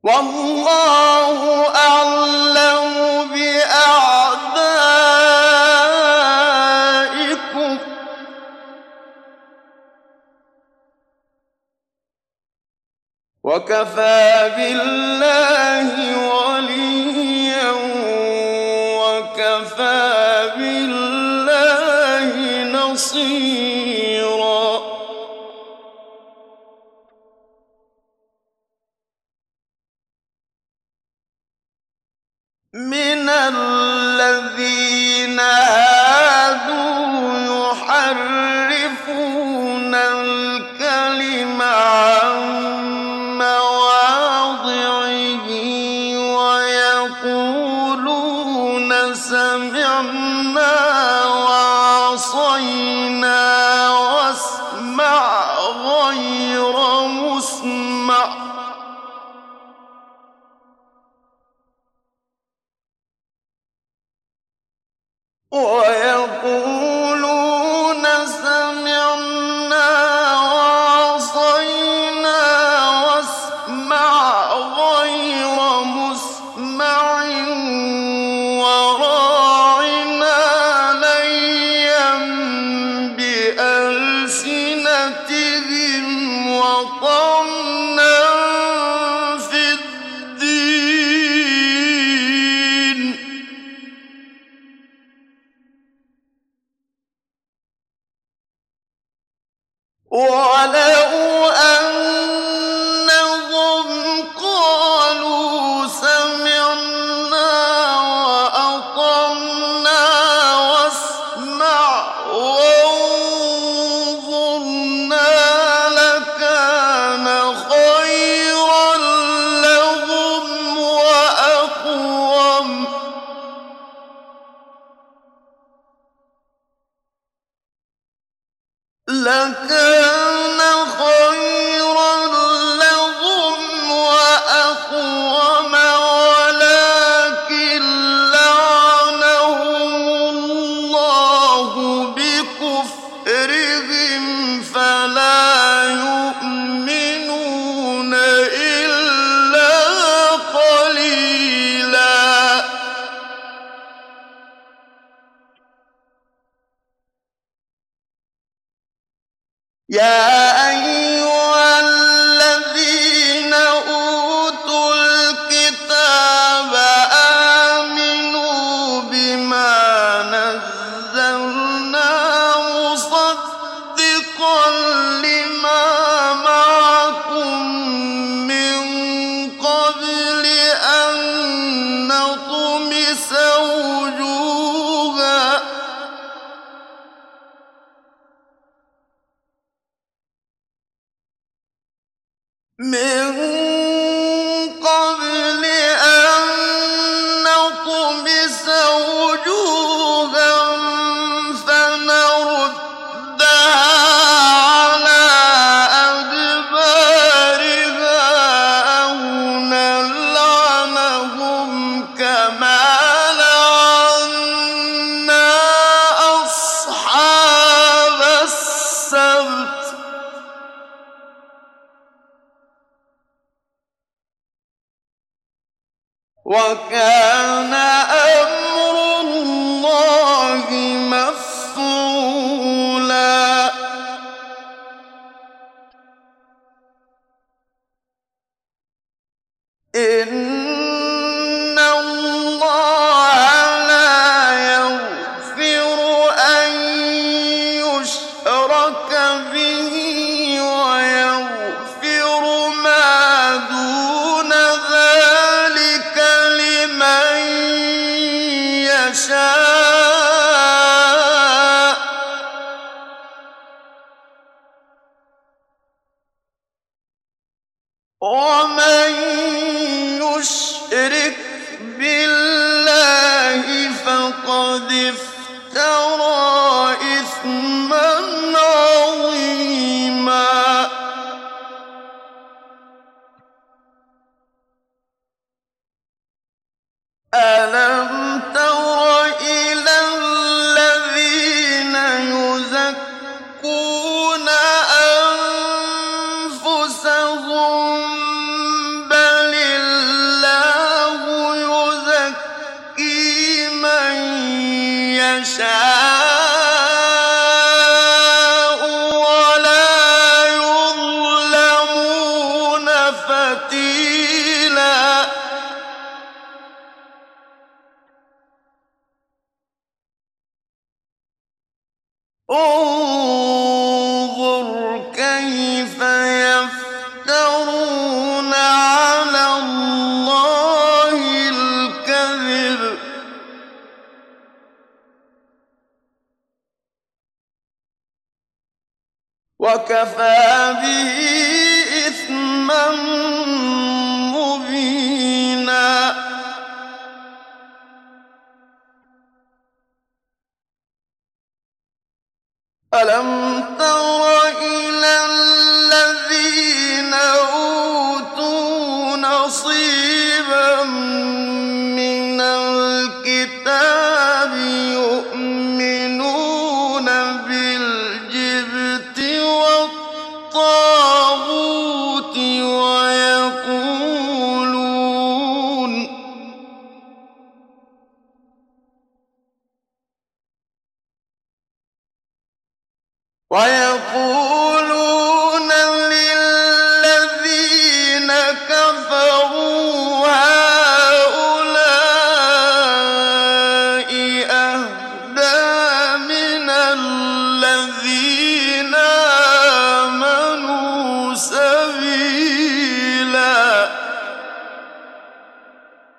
والله أعلم بأعدائكم وكفى بالله وليا وكفى بالله نصيرا. من الذين هادوا يحرفون الكلم عن مواضعه ويقولون سمعنا وعصينا واسمع غير مسمع ويقولون سمعنا وعصينا واسمع غير مسمع وراعنا ليا بألسنتهم وطعنا في الدين ولو أنهم قالوا سمعنا وأطعنا واسمع وانظرنا لكان خيرا لهم وأقوم ولكن لعنهم الله بكفرهم فلا يؤمنون إلا قليلا. يا أيها الذين أوتوا الكتاب آمنوا بما نزلنا مصدقا لما معكم من قبل أن نطمس وجوها فنردها على أدبارها أو نلعنهم كما لعنا أصحاب السبت وكان أمر الله مفعولا. إن الله لا يغفر أن يشرك به ويغفر ما دون ذلك لمن يشاء ومن يشرك بالله فقد افترى إثما عظيما. ألم تر إلى الذين يزكون أنفسهم انظُرْ كَيْفَ يَفْتَرُونَ عَلَى اللَّهِ الْكَذِبَ ۖ وَكَفَىٰ بِهِ إِثْمًا مُّبِينًا. أَلَمْ تَرَ إِلَى الَّذِينَ أُوتُوا نَصِيبًا مِّنَ الْكِتَابِ يُؤْمِنُونَ بِالْجِبْتِ وَالطَّاغُوتِ ويقولون